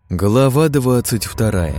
Глава 22.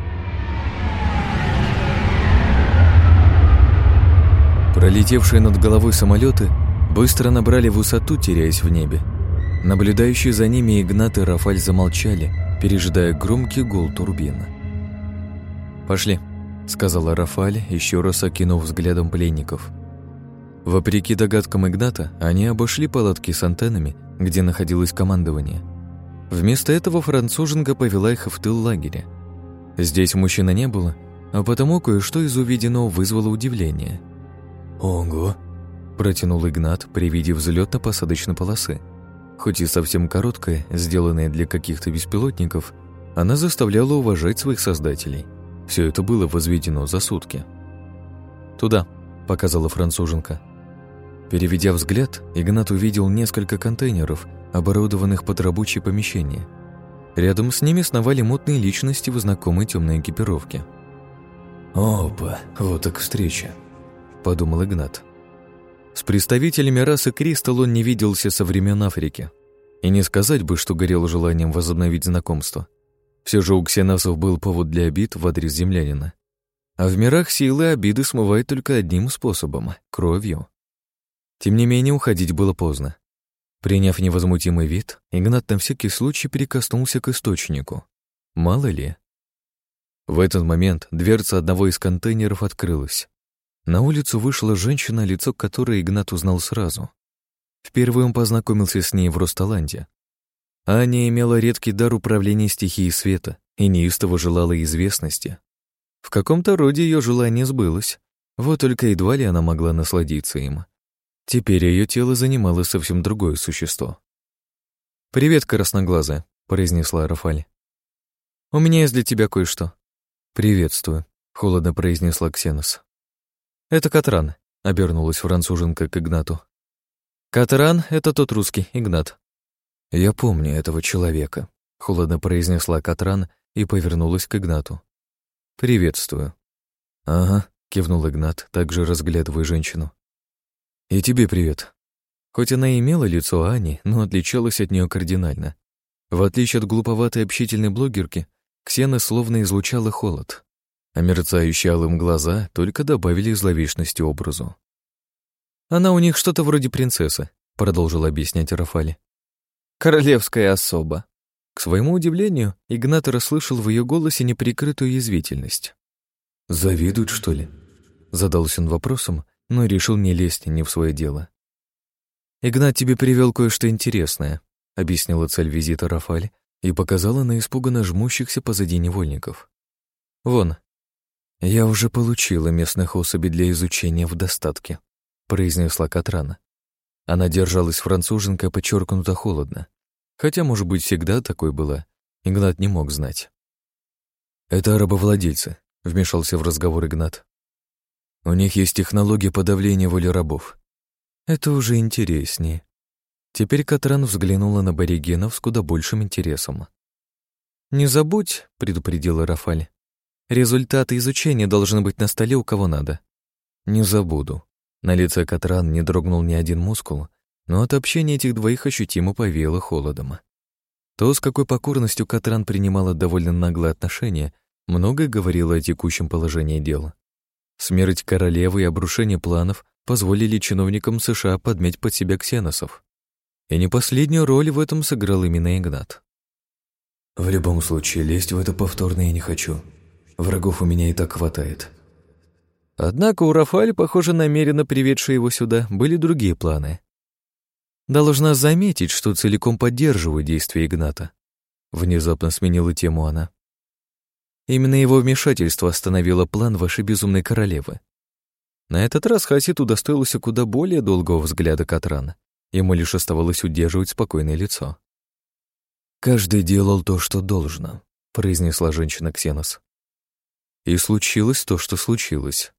Пролетевшие над головой самолеты быстро набрали высоту, теряясь в небе. Наблюдающие за ними Игнат и Рафаль замолчали, пережидая громкий гул турбин. «Пошли», — сказала Рафаль, еще раз окинув взглядом пленников. Вопреки догадкам Игната, они обошли палатки с антеннами, где находилось командование. Вместо этого француженка повела их в тыл лагеря. Здесь мужчины не было, а потому кое-что из увиденного вызвало удивление. «Ого!» – протянул Игнат при виде взлетно-посадочной полосы. Хоть и совсем короткая, сделанная для каких-то беспилотников, она заставляла уважать своих создателей. Все это было возведено за сутки. «Туда», – показала француженка. Переведя взгляд, Игнат увидел несколько контейнеров, оборудованных под рабочие помещения. Рядом с ними сновали мутные личности в знакомой темной экипировке. «Опа, вот так встреча», — подумал Игнат. С представителями расы Кристалл он не виделся со времен Африки. И не сказать бы, что горел желанием возобновить знакомство. Все же у ксеносов был повод для обид в адрес землянина. А в мирах силы обиды смывают только одним способом — кровью. Тем не менее, уходить было поздно. Приняв невозмутимый вид, Игнат на всякий случай прикоснулся к источнику. Мало ли. В этот момент дверца одного из контейнеров открылась. На улицу вышла женщина, лицо которой Игнат узнал сразу. Впервые он познакомился с ней в Росталанде. Аня имела редкий дар управления стихией света и неистово желала известности. В каком-то роде ее желание сбылось, вот только едва ли она могла насладиться им. Теперь ее тело занимало совсем другое существо. «Привет, красноглазая», — произнесла Рафаль. «У меня есть для тебя кое-что». «Приветствую», — холодно произнесла Ксенос. «Это Катран», — обернулась француженка к Игнату. «Катран — это тот русский, Игнат». «Я помню этого человека», — холодно произнесла Катран и повернулась к Игнату. «Приветствую». «Ага», — кивнул Игнат, также разглядывая женщину. «И тебе привет». Хоть она и имела лицо Ани, но отличалась от нее кардинально. В отличие от глуповатой общительной блогерки, Ксена словно излучала холод, а мерцающие алым глаза только добавили зловещности образу. «Она у них что-то вроде принцессы», — продолжил объяснять Рафаль. «Королевская особа». К своему удивлению, Игнат расслышал в ее голосе неприкрытую язвительность. «Завидуют, что ли?» — задался он вопросом, но решил не лезть не в свое дело. «Игнат тебе привел кое-что интересное», — объяснила цель визита Рафаль и показала на испуганно жмущихся позади невольников. «Вон, я уже получила местных особей для изучения в достатке», — произнесла Катрана. Она держалась француженка подчеркнуто холодно, хотя, может быть, всегда такой была, Игнат не мог знать. «Это рабовладельцы», — вмешался в разговор Игнат. «У них есть технология подавления воли рабов». Это уже интереснее. Теперь Катран взглянула на аборигенов с куда большим интересом. «Не забудь», — предупредила Рафаль, «результаты изучения должны быть на столе у кого надо». «Не забуду». На лице Катран не дрогнул ни один мускул, но от общения этих двоих ощутимо повеяло холодом. То, с какой покорностью Катран принимала довольно наглое отношение, многое говорило о текущем положении дела. Смерть королевы и обрушение планов позволили чиновникам США подмять под себя ксеносов. И не последнюю роль в этом сыграл именно Игнат. «В любом случае, лезть в это повторно я не хочу. Врагов у меня и так хватает». Однако у Рафаль, похоже, намеренно приведшие его сюда, были другие планы. «Должна заметить, что целиком поддерживаю действия Игната», — внезапно сменила тему она. «Именно его вмешательство остановило план вашей безумной королевы». На этот раз Хасид удостоился куда более долгого взгляда Катрана. Ему лишь оставалось удерживать спокойное лицо. «Каждый делал то, что должно», — произнесла женщина Ксенос. «И случилось то, что случилось».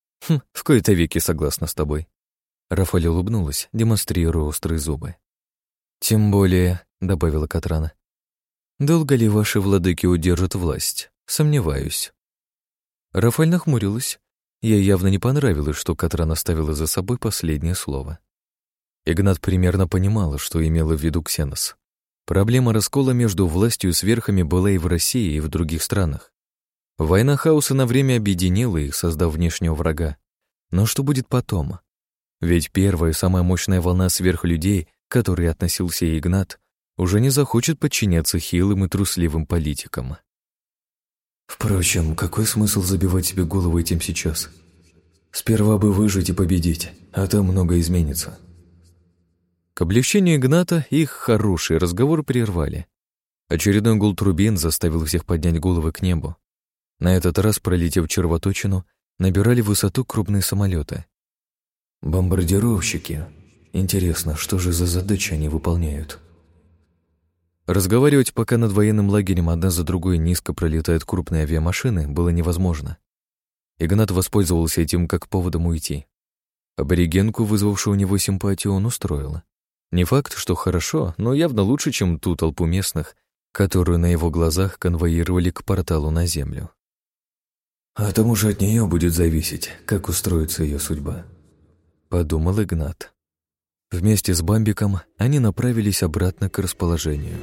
В кои-то веки согласна с тобой». Рафаль улыбнулась, демонстрируя острые зубы. «Тем более», — добавила Катрана, «долго ли ваши владыки удержат власть? Сомневаюсь». Рафаль нахмурилась. Ей явно не понравилось, что Катран оставила за собой последнее слово. Игнат примерно понимала, что имела в виду Ксенос. Проблема раскола между властью и сверхами была и в России, и в других странах. Война хаоса на время объединила их, создав внешнего врага. Но что будет потом? Ведь первая, самая мощная волна сверхлюдей, к которой относился и Игнат, уже не захочет подчиняться хилым и трусливым политикам. Впрочем, какой смысл забивать себе голову этим сейчас? Сперва бы выжить и победить, а там многое изменится. К облегчению Игната их хороший разговор прервали. Очередной гул турбин заставил всех поднять головы к небу. На этот раз, пролетев червоточину, набирали высоту крупные самолеты. Бомбардировщики. Интересно, что же за задачи они выполняют? Разговаривать, пока над военным лагерем одна за другой низко пролетают крупные авиамашины, было невозможно. Игнат воспользовался этим как поводом уйти. Аборигенку, вызвавшую у него симпатию, он устроил. Не факт, что хорошо, но явно лучше, чем ту толпу местных, которую на его глазах конвоировали к порталу на Землю. А тому же от нее будет зависеть, как устроится ее судьба, подумал Игнат. Вместе с Бамбиком они направились обратно к расположению.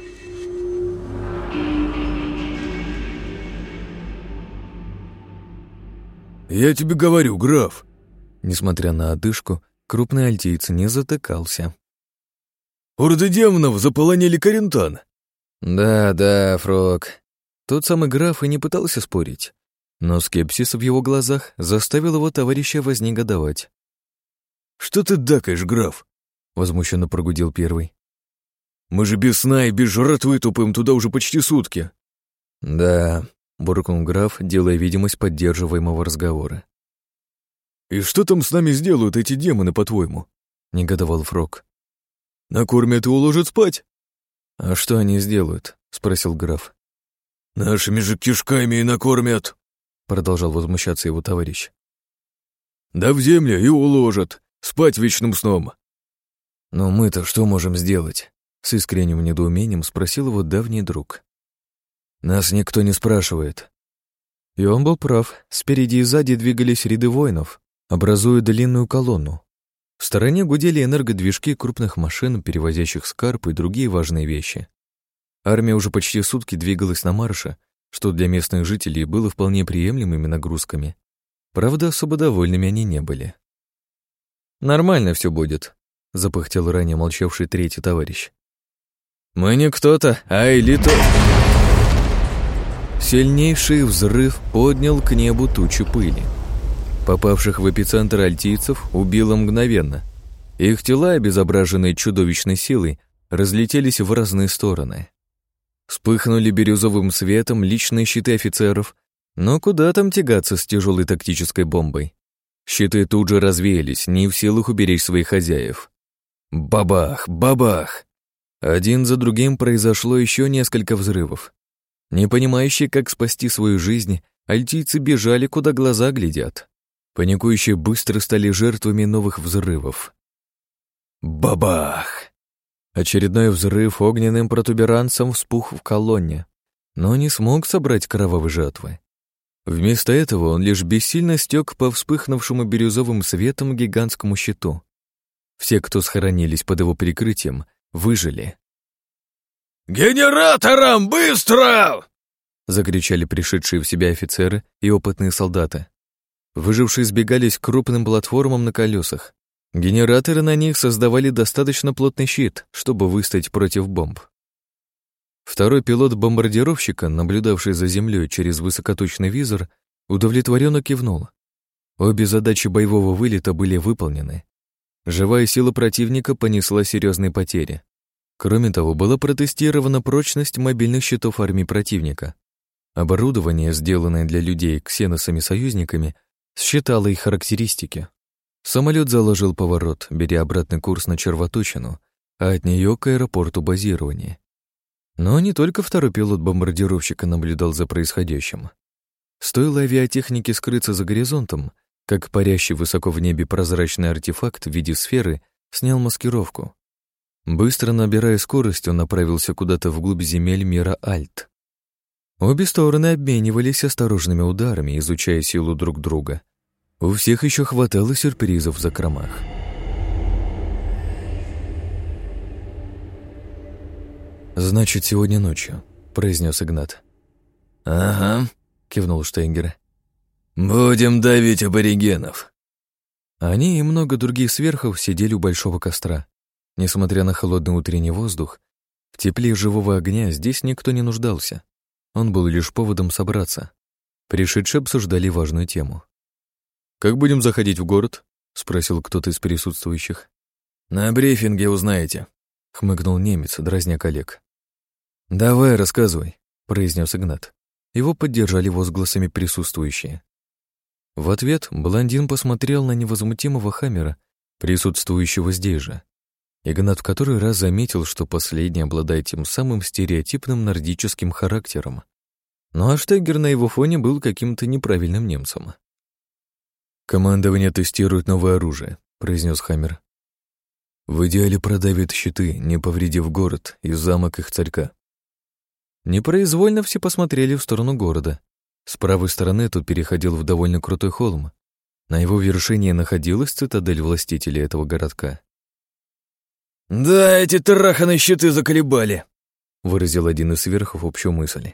«Я тебе говорю, граф!» Несмотря на одышку, крупный альтиец не затыкался. «Орды демонов заполонили Карентан!» «Да, Фрог». Тот самый граф и не пытался спорить, но скепсис в его глазах заставил его товарища вознегодовать. «Что ты дакаешь, граф?» — возмущенно прогудел первый. «Мы же без сна и без жратвы тупым туда уже почти сутки». «Да», — буркнул граф, делая видимость поддерживаемого разговора. «И что там с нами сделают эти демоны, по-твоему?» — негодовал Фрог. «Накормят и уложат спать?» «А что они сделают?» — спросил граф. «Нашими же кишками и накормят», — продолжал возмущаться его товарищ. «Да в землю и уложат, спать вечным сном». «Но мы-то что можем сделать?» — с искренним недоумением спросил его давний друг. «Нас никто не спрашивает». И он был прав. Спереди и сзади двигались ряды воинов, образуя длинную колонну. В стороне гудели энергодвижки крупных машин, перевозящих скарб и другие важные вещи. Армия уже почти сутки двигалась на марше, что для местных жителей было вполне приемлемыми нагрузками. Правда, особо довольными они не были. «Нормально все будет», — запыхтел ранее молчавший третий товарищ. «Мы не кто-то, а элита». Сильнейший взрыв поднял к небу тучу пыли. Попавших в эпицентр альтийцев убило мгновенно. Их тела, обезображенные чудовищной силой, разлетелись в разные стороны. Вспыхнули бирюзовым светом личные щиты офицеров, но куда там тягаться с тяжелой тактической бомбой? Щиты тут же развеялись, не в силах уберечь своих хозяев. Бабах, бабах! Один за другим произошло еще несколько взрывов. Не понимающие, как спасти свою жизнь, альтийцы бежали, куда глаза глядят. Паникующие быстро стали жертвами новых взрывов. Бабах! Очередной взрыв огненным протуберанцем вспух в колонне, но не смог собрать кровавой жатвы. Вместо этого он лишь бессильно стек по вспыхнувшему бирюзовым светом гигантскому щиту. Все, кто схоронились под его прикрытием, выжили. «Генератором, быстро!» — закричали пришедшие в себя офицеры и опытные солдаты. Выжившие сбегались к крупным платформам на колесах. Генераторы на них создавали достаточно плотный щит, чтобы выстоять против бомб. Второй пилот бомбардировщика, наблюдавший за землей через высокоточный визор, удовлетворенно кивнул. Обе задачи боевого вылета были выполнены. Живая сила противника понесла серьезные потери. Кроме того, была протестирована прочность мобильных щитов армии противника. Оборудование, сделанное для людей ксеносами-союзниками, считало их характеристики. Самолет заложил поворот, беря обратный курс на червоточину, а от нее к аэропорту базирования. Но не только второй пилот бомбардировщика наблюдал за происходящим. Стоило авиатехнике скрыться за горизонтом, как парящий высоко в небе прозрачный артефакт в виде сферы снял маскировку. Быстро набирая скорость, он направился куда-то вглубь земель мира Альт. Обе стороны обменивались осторожными ударами, изучая силу друг друга. У всех еще хватало сюрпризов в закромах. «Значит, сегодня ночью», — произнес Игнат. «Ага», — кивнул Штейнгер. «Будем давить аборигенов». Они и много других сверхов сидели у большого костра. Несмотря на холодный утренний воздух, в тепле живого огня здесь никто не нуждался. Он был лишь поводом собраться. Пришедшие обсуждали важную тему. «Как будем заходить в город?» — спросил кто-то из присутствующих. «На брифинге узнаете», — хмыкнул немец, дразня коллег. «Давай, рассказывай», — произнес Игнат. Его поддержали возгласами присутствующие. В ответ блондин посмотрел на невозмутимого Хаммера, присутствующего здесь же. Игнат в который раз заметил, что последний обладает тем самым стереотипным нордическим характером. Ну а Штейгер на его фоне был каким-то неправильным немцем. «Командование тестирует новое оружие», — произнес Хаммер. «В идеале продавит щиты, не повредив город и замок их царька». Непроизвольно все посмотрели в сторону города. С правой стороны тут переходил в довольно крутой холм. На его вершине находилась цитадель властителя этого городка. «Да, эти траханые щиты заколебали», — выразил один из сверхов общую мысль.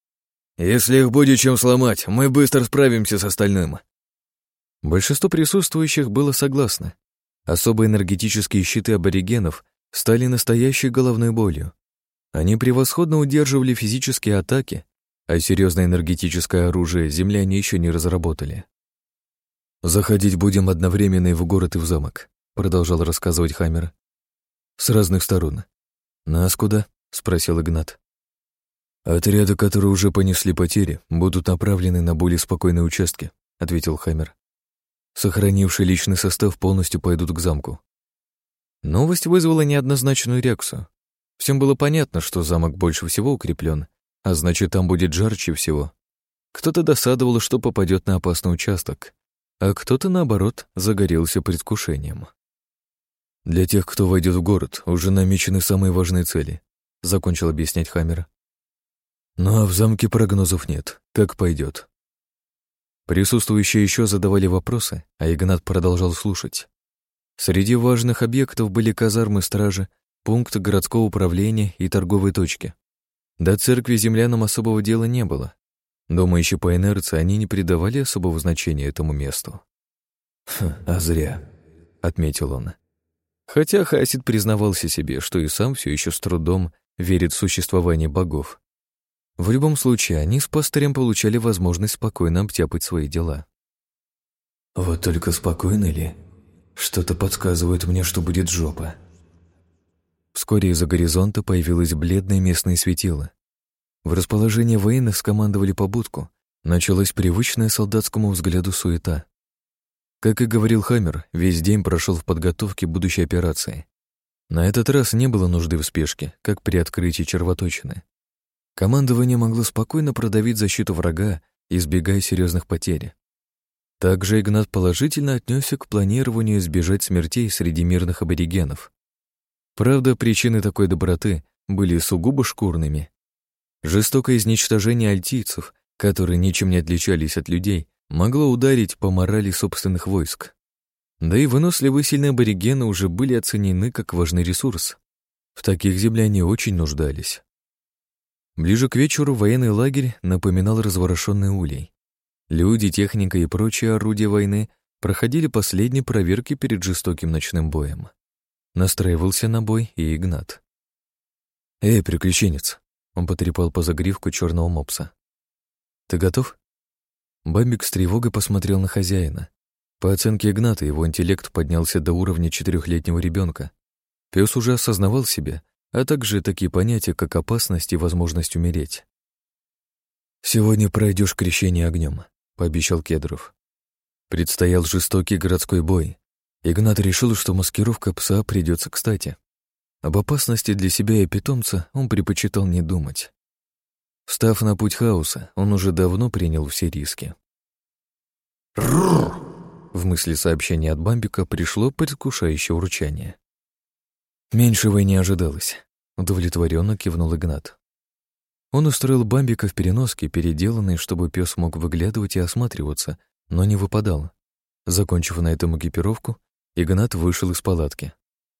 «Если их будет чем сломать, мы быстро справимся с остальным». Большинство присутствующих было согласно. Особые энергетические щиты аборигенов стали настоящей головной болью. Они превосходно удерживали физические атаки, а серьезное энергетическое оружие земляне еще не разработали. «Заходить будем одновременно и в город, и в замок», — продолжал рассказывать Хаммер. «С разных сторон». «Нас куда?» — спросил Игнат. «Отряды, которые уже понесли потери, будут направлены на более спокойные участки», — ответил Хаммер. «Сохранивший личный состав полностью пойдут к замку». Новость вызвала неоднозначную реакцию. Всем было понятно, что замок больше всего укреплен, а значит, там будет жарче всего. Кто-то досадовал, что попадет на опасный участок, а кто-то, наоборот, загорелся предвкушением. «Для тех, кто войдет в город, уже намечены самые важные цели», — закончил объяснять Хаммер. «Ну а в замке прогнозов нет. Как пойдет?» Присутствующие еще задавали вопросы, а Игнат продолжал слушать. Среди важных объектов были казармы стражи, пункт городского управления и торговые точки. До церкви землянам особого дела не было. Думающие по инерции, они не придавали особого значения этому месту. «А зря», — отметил он. Хотя Хасид признавался себе, что и сам все еще с трудом верит в существование богов. В любом случае, они с пастырем получали возможность спокойно обтяпать свои дела. «Вот только спокойно ли? Что-то подсказывает мне, что будет жопа». Вскоре из-за горизонта появилось бледное местное светило. В расположении военных скомандовали побудку. Началась привычная солдатскому взгляду суета. Как и говорил Хаммер, весь день прошел в подготовке будущей операции. На этот раз не было нужды в спешке, как при открытии червоточины. Командование могло спокойно продавить защиту врага, избегая серьезных потерь. Также Игнат положительно отнесся к планированию избежать смертей среди мирных аборигенов. Правда, причины такой доброты были сугубо шкурными. Жестокое изничтожение альтийцев, которые ничем не отличались от людей, могло ударить по морали собственных войск. Да и выносливые сильные аборигены уже были оценены как важный ресурс. В таких земляне очень нуждались. Ближе к вечеру военный лагерь напоминал разворошенный улей. Люди, техника и прочие орудия войны проходили последние проверки перед жестоким ночным боем. Настраивался на бой и Игнат. «Эй, приключенец!» — он потрепал по загривку черного мопса. «Ты готов?» Бамбик с тревогой посмотрел на хозяина. По оценке Игната, его интеллект поднялся до уровня 4-летнего ребенка. Пес уже осознавал себя, а также такие понятия, как опасность и возможность умереть. «Сегодня пройдешь крещение огнем», — пообещал Кедров. Предстоял жестокий городской бой. Игнат решил, что маскировка пса придется кстати. Об опасности для себя и питомца он предпочитал не думать. Встав на путь хаоса, он уже давно принял все риски. В мысли сообщения от Бамбика пришло предвкушающее урчание. Меньшего и не ожидалось. Удовлетворенно кивнул Игнат. Он устроил Бамбика в переноске, переделанной, чтобы пес мог выглядывать и осматриваться, но не выпадал. Закончив на этом экипировку, Игнат вышел из палатки.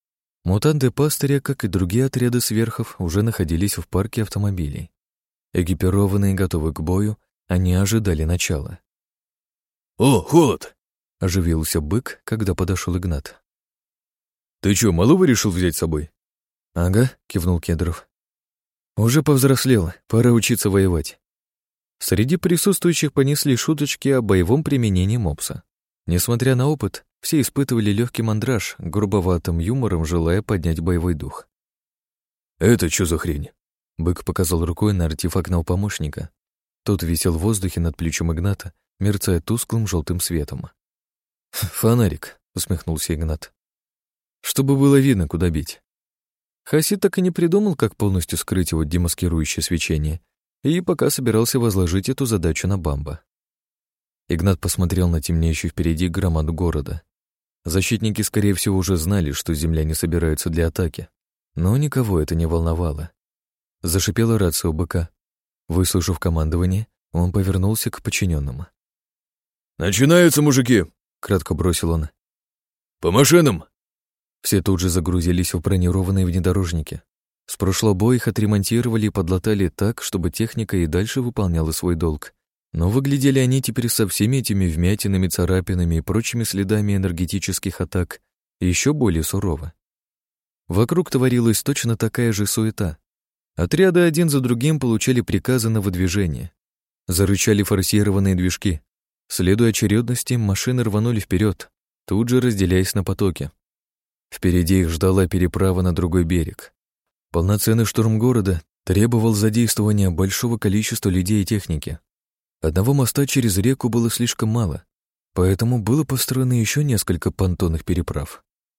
Мутанты пастыря, как и другие отряды сверхов, уже находились в парке автомобилей. Экипированные и готовые к бою, они ожидали начала. «О, холод!» — оживился бык, когда подошел Игнат. «Ты чё, малого решил взять с собой?» «Ага», — кивнул Кедров. «Уже повзрослел, пора учиться воевать». Среди присутствующих понесли шуточки о боевом применении мопса. Несмотря на опыт, все испытывали легкий мандраж, грубоватым юмором желая поднять боевой дух. «Это что за хрень?» Бык показал рукой на артефактного помощника. Тот висел в воздухе над плечом Игната, мерцая тусклым желтым светом. «Фонарик», — усмехнулся Игнат. «Чтобы было видно, куда бить». Хасид так и не придумал, как полностью скрыть его демаскирующее свечение, и пока собирался возложить эту задачу на Бамба. Игнат посмотрел на темнеющую впереди громаду города. Защитники, скорее всего, уже знали, что земляне собираются для атаки, но никого это не волновало. Зашипела рация у быка. Выслушав командование, он повернулся к подчиненным. «Начинаются, мужики!» — кратко бросил он. «По машинам!» Все тут же загрузились в бронированные внедорожники. С прошлого боя их отремонтировали и подлатали так, чтобы техника и дальше выполняла свой долг. Но выглядели они теперь со всеми этими вмятинами, царапинами и прочими следами энергетических атак еще более сурово. Вокруг творилась точно такая же суета. Отряды один за другим получали приказы на выдвижение. Зарычали форсированные движки. Следуя очередности, машины рванули вперед, тут же разделяясь на потоки. Впереди их ждала переправа на другой берег. Полноценный штурм города требовал задействования большого количества людей и техники. Одного моста через реку было слишком мало, поэтому было построено еще несколько понтонных переправ.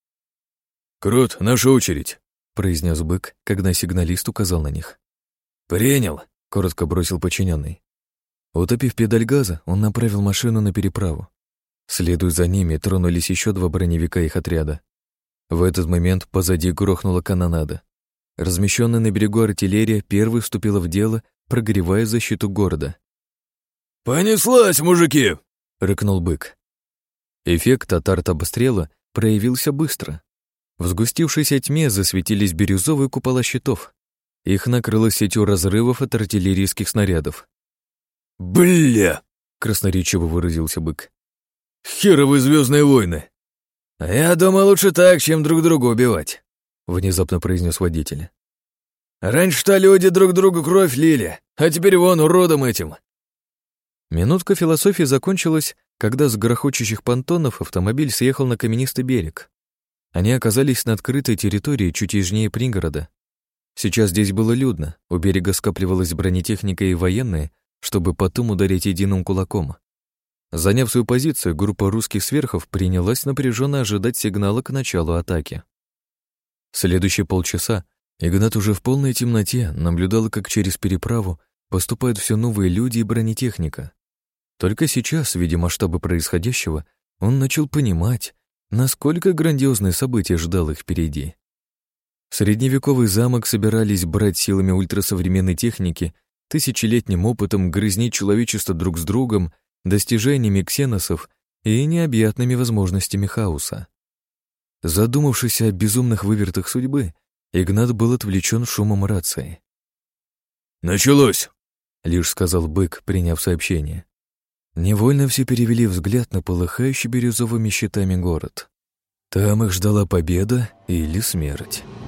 «Крот, наша очередь!» — произнес бык, когда сигналист указал на них. «Принял!» — коротко бросил подчиненный. Утопив педаль газа, он направил машину на переправу. Следуя за ними, тронулись еще 2 броневика их отряда. В этот момент позади грохнула канонада. Размещенная на берегу артиллерия первой вступила в дело, прогревая защиту города. «Понеслась, мужики!» — рыкнул бык. Эффект от артобстрела проявился быстро. В сгустившейся тьме засветились бирюзовые купола щитов. Их накрыло сетью разрывов от артиллерийских снарядов. «Бля!» — красноречиво выразился бык. «Херовы звездные войны!» «Я думаю, лучше так, чем друг друга убивать», — внезапно произнес водитель. «Раньше-то люди друг другу кровь лили, а теперь вон уродом этим». Минутка философии закончилась, когда с грохочущих понтонов автомобиль съехал на каменистый берег. Они оказались на открытой территории чуть южнее пригорода. Сейчас здесь было людно, у берега скапливалась бронетехника и военные, чтобы потом ударить единым кулаком. Заняв свою позицию, группа русских сверхов принялась напряженно ожидать сигнала к началу атаки. Следующие полчаса Игнат уже в полной темноте наблюдал, как через переправу поступают все новые люди и бронетехника. Только сейчас, видя масштабы происходящего, он начал понимать, насколько грандиозное событие ждало их впереди. Средневековый замок собирались брать силами ультрасовременной техники, тысячелетним опытом грызнить человечество друг с другом, достижениями ксеносов и необъятными возможностями хаоса. Задумавшись о безумных вывертах судьбы, Игнат был отвлечен шумом рации. «Началось!» — лишь сказал бык, приняв сообщение. Невольно все перевели взгляд на полыхающий бирюзовыми щитами город. Там их ждала победа или смерть.